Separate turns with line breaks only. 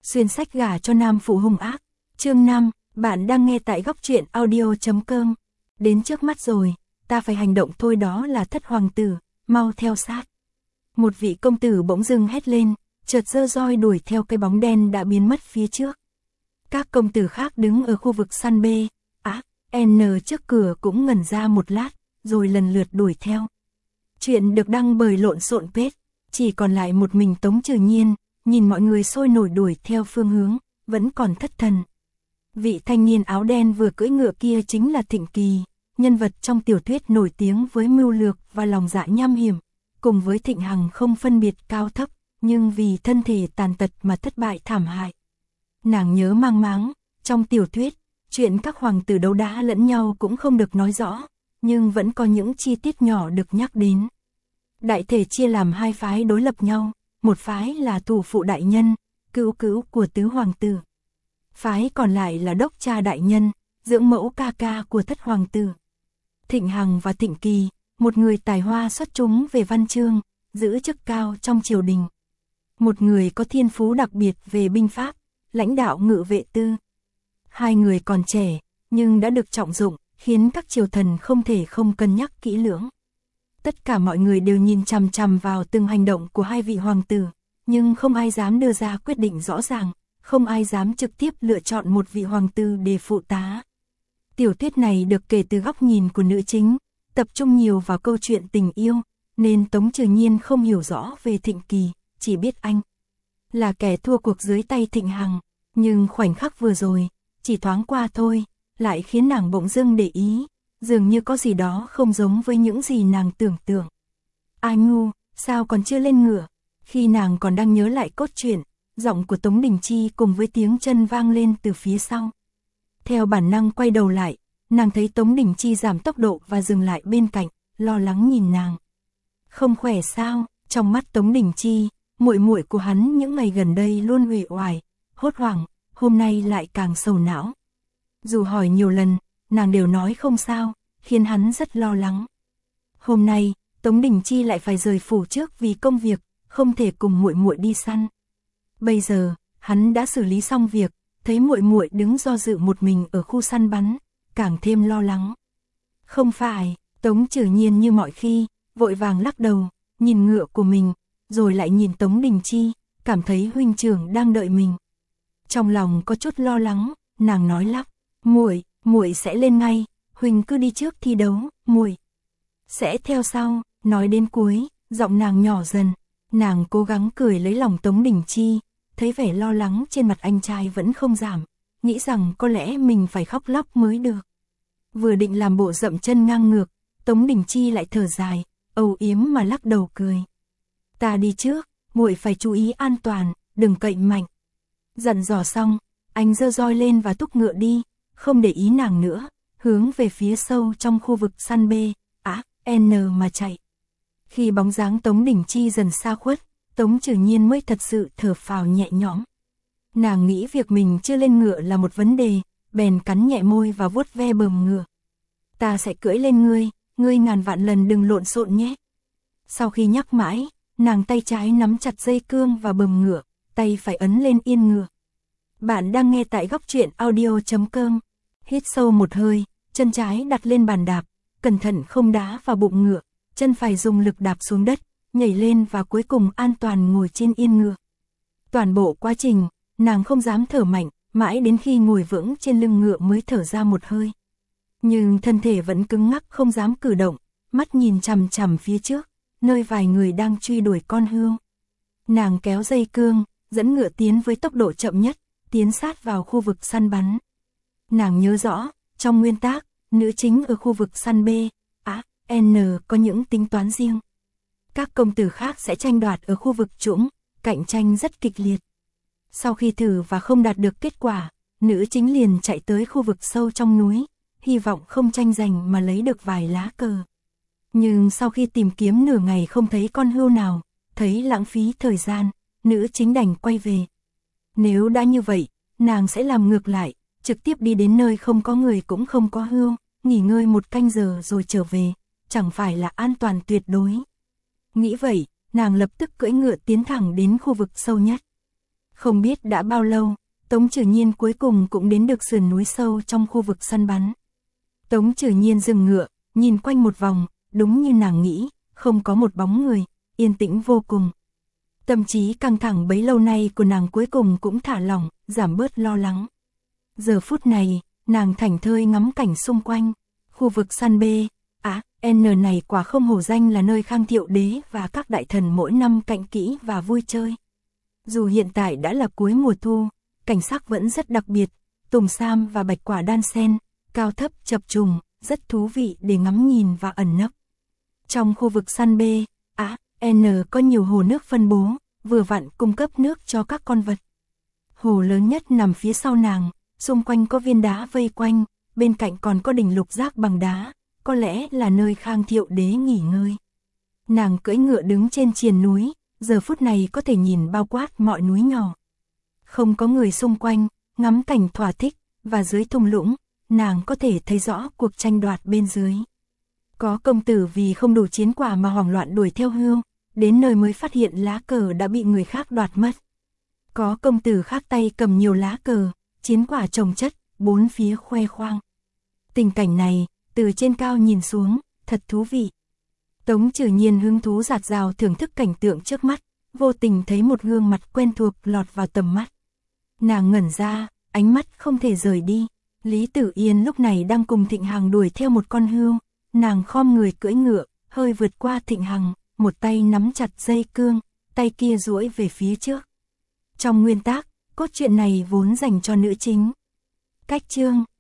Xuyên sách gả cho nam phụ hung ác. Chương 5, bạn đang nghe tại góc truyện audio.com. Đến trước mắt rồi, ta phải hành động thôi, đó là Thất hoàng tử, mau theo sát. Một vị công tử bỗng dưng hét lên, chợt giơ roi đuổi theo cái bóng đen đã biến mất phía trước. Các công tử khác đứng ở khu vực săn B, N trước cửa cũng ngẩn ra một lát, rồi lần lượt đuổi theo. Chuyện được đăng bởi Lộn Xộn Page, chỉ còn lại một mình Tống Trừ Nhiên, nhìn mọi người sôi nổi đuổi theo phương hướng, vẫn còn thất thần. Vị thanh niên áo đen vừa cưỡi ngựa kia chính là Thịnh Kỳ, nhân vật trong tiểu thuyết nổi tiếng với mưu lược và lòng dạ nham hiểm, cùng với Thịnh Hằng không phân biệt cao thấp, nhưng vì thân thể tàn tật mà thất bại thảm hại. Nàng nhớ mang máng, trong tiểu thuyết, chuyện các hoàng tử đấu đá lẫn nhau cũng không được nói rõ, nhưng vẫn có những chi tiết nhỏ được nhắc đến. Đại thể chia làm hai phái đối lập nhau, một phái là thủ phụ đại nhân, cữu cữu của tứ hoàng tử. Phái còn lại là đốc cha đại nhân, dưỡng mẫu ca ca của thất hoàng tử. Thịnh Hằng và Thịnh Kỳ, một người tài hoa xuất chúng về văn chương, giữ chức cao trong triều đình. Một người có thiên phú đặc biệt về binh pháp, lãnh đạo ngự vệ tư. Hai người còn trẻ, nhưng đã được trọng dụng, khiến các triều thần không thể không cân nhắc kỹ lưỡng. Tất cả mọi người đều nhìn chằm chằm vào từng hành động của hai vị hoàng tử, nhưng không ai dám đưa ra quyết định rõ ràng, không ai dám trực tiếp lựa chọn một vị hoàng tử để phụ tá. Tiểu thuyết này được kể từ góc nhìn của nữ chính, tập trung nhiều vào câu chuyện tình yêu, nên Tống Trừ Nhiên không hiểu rõ về Thịnh Kỳ, chỉ biết anh là kẻ thua cuộc dưới tay Thịnh Hằng, nhưng khoảnh khắc vừa rồi, chỉ thoáng qua thôi, lại khiến nàng bỗng dưng để ý, dường như có gì đó không giống với những gì nàng tưởng tượng. Ai ngu, sao còn chưa lên ngựa? Khi nàng còn đang nhớ lại cốt truyện, giọng của Tống Đình Chi cùng với tiếng chân vang lên từ phía sau. Theo bản năng quay đầu lại, nàng thấy Tống Đình Chi giảm tốc độ và dừng lại bên cạnh, lo lắng nhìn nàng. Không khỏe sao? Trong mắt Tống Đình Chi, muội muội của hắn những ngày gần đây luôn uể oải, hốt hoảng, hôm nay lại càng sầu não. Dù hỏi nhiều lần, nàng đều nói không sao, khiến hắn rất lo lắng. Hôm nay, Tống Đình Chi lại phải rời phủ trước vì công việc, không thể cùng muội muội đi săn. Bây giờ, hắn đã xử lý xong việc, thấy muội muội đứng do dự một mình ở khu săn bắn, càng thêm lo lắng. Không phải, Tống Trừ Nhiên như mọi khi, vội vàng lắc đầu, nhìn ngựa của mình, rồi lại nhìn Tống Đình Chi, cảm thấy huynh trưởng đang đợi mình. Trong lòng có chút lo lắng, nàng nói lắp, muội sẽ lên ngay, huynh cứ đi trước thi đấu, muội sẽ theo sau. Nói đến cuối, giọng nàng nhỏ dần, nàng cố gắng cười lấy lòng Tống Đình Chi, thấy vẻ lo lắng trên mặt anh trai vẫn không giảm, nghĩ rằng có lẽ mình phải khóc lóc mới được. Vừa định làm bộ dậm chân ngang ngược, Tống Đình Chi lại thở dài, âu yếm mà lắc đầu cười. Ta đi trước, muội phải chú ý an toàn, đừng cậy mạnh. Dặn dò xong, anh giơ roi lên và thúc ngựa đi, không để ý nàng nữa, hướng về phía sâu trong khu vực săn B, N mà chạy. Khi bóng dáng Tống Đình Chi dần xa khuất, Tống Trừ Nhiên mới thật sự thở phào nhẹ nhõm. Nàng nghĩ việc mình chưa lên ngựa là một vấn đề, bèn cắn nhẹ môi và vuốt ve bờm ngựa. Ta sẽ cưỡi lên ngươi ngàn vạn lần đừng lộn xộn nhé. Sau khi nhắc mãi, nàng tay trái nắm chặt dây cương và bờm ngựa, tay phải ấn lên yên ngựa. Bạn đang nghe tại góc truyện audio.com. Hít sâu một hơi, chân trái đặt lên bàn đạp, cẩn thận không đá vào bụng ngựa, chân phải dùng lực đạp xuống đất, nhảy lên và cuối cùng an toàn ngồi trên yên ngựa. Toàn bộ quá trình, nàng không dám thở mạnh, mãi đến khi ngồi vững trên lưng ngựa mới thở ra một hơi. Nhưng thân thể vẫn cứng ngắc không dám cử động, mắt nhìn chằm chằm phía trước, nơi vài người đang truy đuổi con hươu. Nàng kéo dây cương, dẫn ngựa tiến với tốc độ chậm nhất, tiến sát vào khu vực săn bắn. Nàng nhớ rõ, trong nguyên tác, nữ chính ở khu vực săn B, N có những tính toán riêng. Các công tử khác sẽ tranh đoạt ở khu vực trũng, cạnh tranh rất kịch liệt. Sau khi thử và không đạt được kết quả, nữ chính liền chạy tới khu vực sâu trong núi, hy vọng không tranh giành mà lấy được vài lá cờ. Nhưng sau khi tìm kiếm nửa ngày không thấy con hươu nào, thấy lãng phí thời gian, nữ chính đành quay về. Nếu đã như vậy, nàng sẽ làm ngược lại, trực tiếp đi đến nơi không có người cũng không có hươu, nghỉ ngơi một canh giờ rồi trở về, chẳng phải là an toàn tuyệt đối. Nghĩ vậy, nàng lập tức cưỡi ngựa tiến thẳng đến khu vực sâu nhất. Không biết đã bao lâu, Tống Trử Nhiên cuối cùng cũng đến được sườn núi sâu trong khu vực săn bắn. Tống Trử Nhiên dừng ngựa, nhìn quanh một vòng, đúng như nàng nghĩ, không có một bóng người, yên tĩnh vô cùng. Tâm trí căng thẳng bấy lâu nay của nàng cuối cùng cũng thả lỏng, giảm bớt lo lắng. Giờ phút này, nàng thảnh thơi ngắm cảnh xung quanh, khu vực săn N này quả không hổ danh là nơi Khang Thiệu Đế và các đại thần mỗi năm cạnh kỹ và vui chơi. Dù hiện tại đã là cuối mùa thu, cảnh sắc vẫn rất đặc biệt, tùng sam và bạch quả đan xen, cao thấp chập trùng, rất thú vị để ngắm nhìn và ẩn nấp. Trong khu vực săn N có nhiều hồ nước phân bố, vừa vặn cung cấp nước cho các con vật. Hồ lớn nhất nằm phía sau nàng, xung quanh có viên đá vây quanh, bên cạnh còn có đỉnh lục giác bằng đá, có lẽ là nơi Khang Thiệu Đế nghỉ ngơi. Nàng cưỡi ngựa đứng trên triền núi, giờ phút này có thể nhìn bao quát mọi núi nhỏ. Không có người xung quanh, ngắm cảnh thỏa thích, và dưới thung lũng, nàng có thể thấy rõ cuộc tranh đoạt bên dưới. Có công tử vì không đủ chiến quả mà hoảng loạn đuổi theo Hươu, đến nơi mới phát hiện lá cờ đã bị người khác đoạt mất. Có công tử khác tay cầm nhiều lá cờ, chiến quả chồng chất, bốn phía khoe khoang. Tình cảnh này, từ trên cao nhìn xuống, thật thú vị. Tống Trử Nhiên hứng thú dạt dào thưởng thức cảnh tượng trước mắt, vô tình thấy một gương mặt quen thuộc lọt vào tầm mắt. Nàng ngẩn ra, ánh mắt không thể rời đi. Lý Tử Yên lúc này đang cùng Thịnh Hằng đuổi theo một con hươu, nàng khom người cưỡi ngựa, hơi vượt qua Thịnh Hằng, một tay nắm chặt dây cương, tay kia duỗi về phía trước. Trong nguyên tác, cốt truyện này vốn dành cho nữ chính. Cách chương